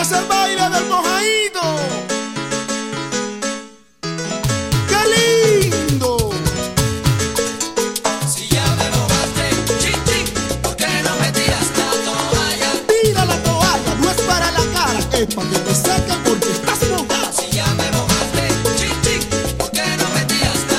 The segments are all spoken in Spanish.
es el baile del mojadito. ¡Qué lindo! Si ya me mojaste, chin, chin, ¿por qué no me tiras la toalla? Tira la toalla, no es para la cara, es para que te seque porque estás mojada. Si ya me mojaste, chin, chin, ¿por qué no me tiras la?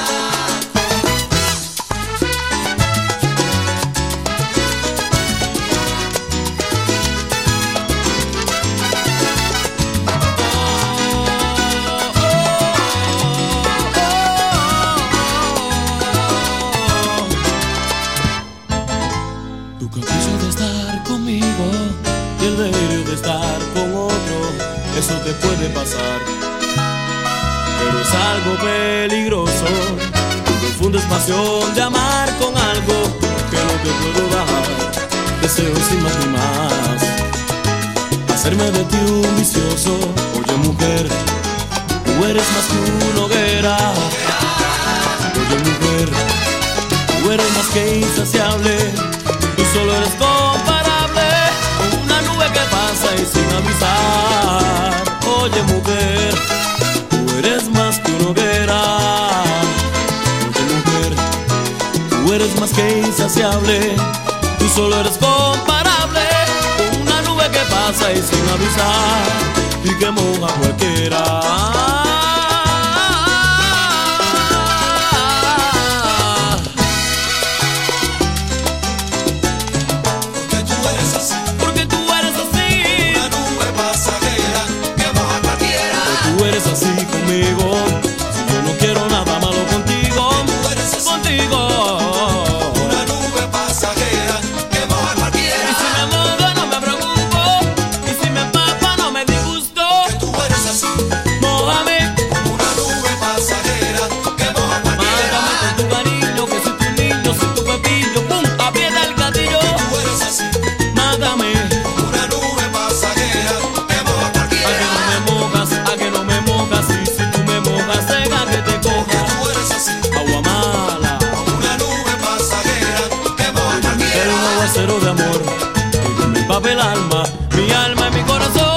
Tu capricho de estar conmigo y el delirio de estar con otro, eso te puede pasar, pero es algo peligroso. Tú confundes pasión de amar con algo que no te puedo dar, deseos sin más ni más, hacerme de ti un vicioso. Oye mujer, tú eres más que una hoguera. Oye mujer, tú eres más que insaciable. Tú solo eres comparable con una nube que pasa y sin avisar. Oye mujer, tú eres más que una hoguera. Oye mujer, tú eres más que insaciable. Tú solo eres comparable con una nube que pasa y sin avisar y que moja a cualquiera. Tú eres así conmigo, si yo no quiero nada malo contigo, contigo. Una nube pasajera que moja a cualquiera. Y si me mojo no me preocupo, y si me empapa no me disgusto. Tú eres así, Mójame, una nube pasajera que moja a cualquiera. mátame con tu cariño, que soy tu niño, soy tu pepillo, pum, aprieta el gatillo. Tú eres así, Mátame, una nube pasajera que moja a a que cualquiera. no me mojas, a que no me mojas, y si tú me mojas, deja que te coja. Tú eres así, Agua mala, una nube pasajera que moja a era cualquiera. un aguacero de amor que me empape el alma y mi corazón.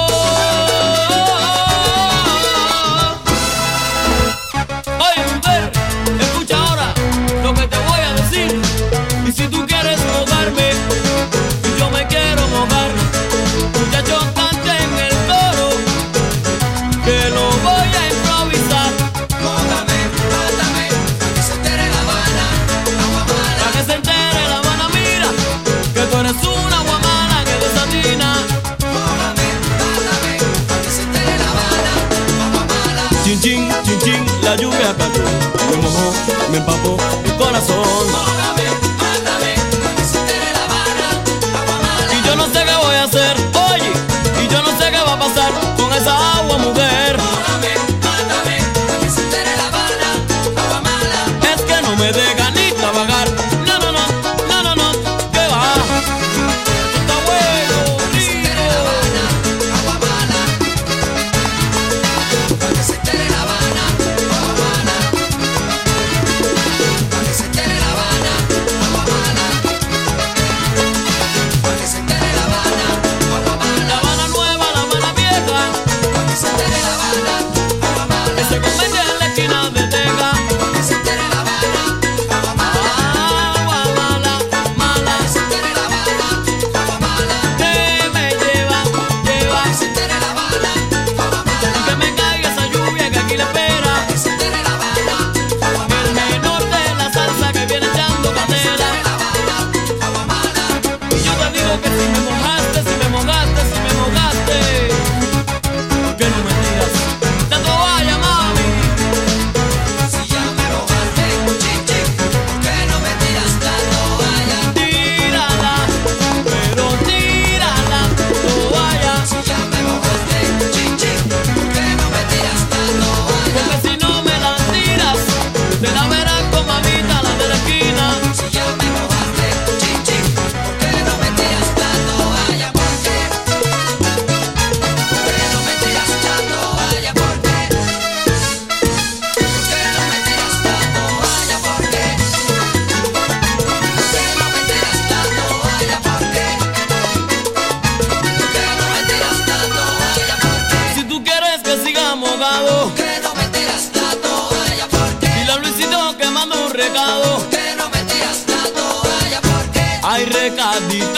Oye mujer, escucha ahora lo que te voy a decir. Y si tú quieres mojarme y yo me quiero mojar, muchachos canten el coro que lo voy a improvisar. Mójame, mátame, para que se entere La Habana, agua mala. Para que se entere La Habana, mira, que tú eres una guamana que desatina. Mójame, mátame, para que se entere La Habana, agua mala. Chin, chin, chin, chin, la lluvia cayó, me mojó, me empapó el corazón. Mójame, mátame, para que se entere La Habana, agua mala. Y yo no sé qué voy a hacer, oye, y yo no sé qué va a pasar con esa agua, mujer. Mójame, mátame, para que se entere La Habana, agua mala. Es que no me deja ni trabajar. No, no, no, no, no, no, ¿qué va? Esto está bueno, Para que se entere La rico. Habana, agua mala. Para que se entere La Habana, agua mala. Para que se entere La Habana, pecado. Que no me tiras la toalla porque Ay, recadito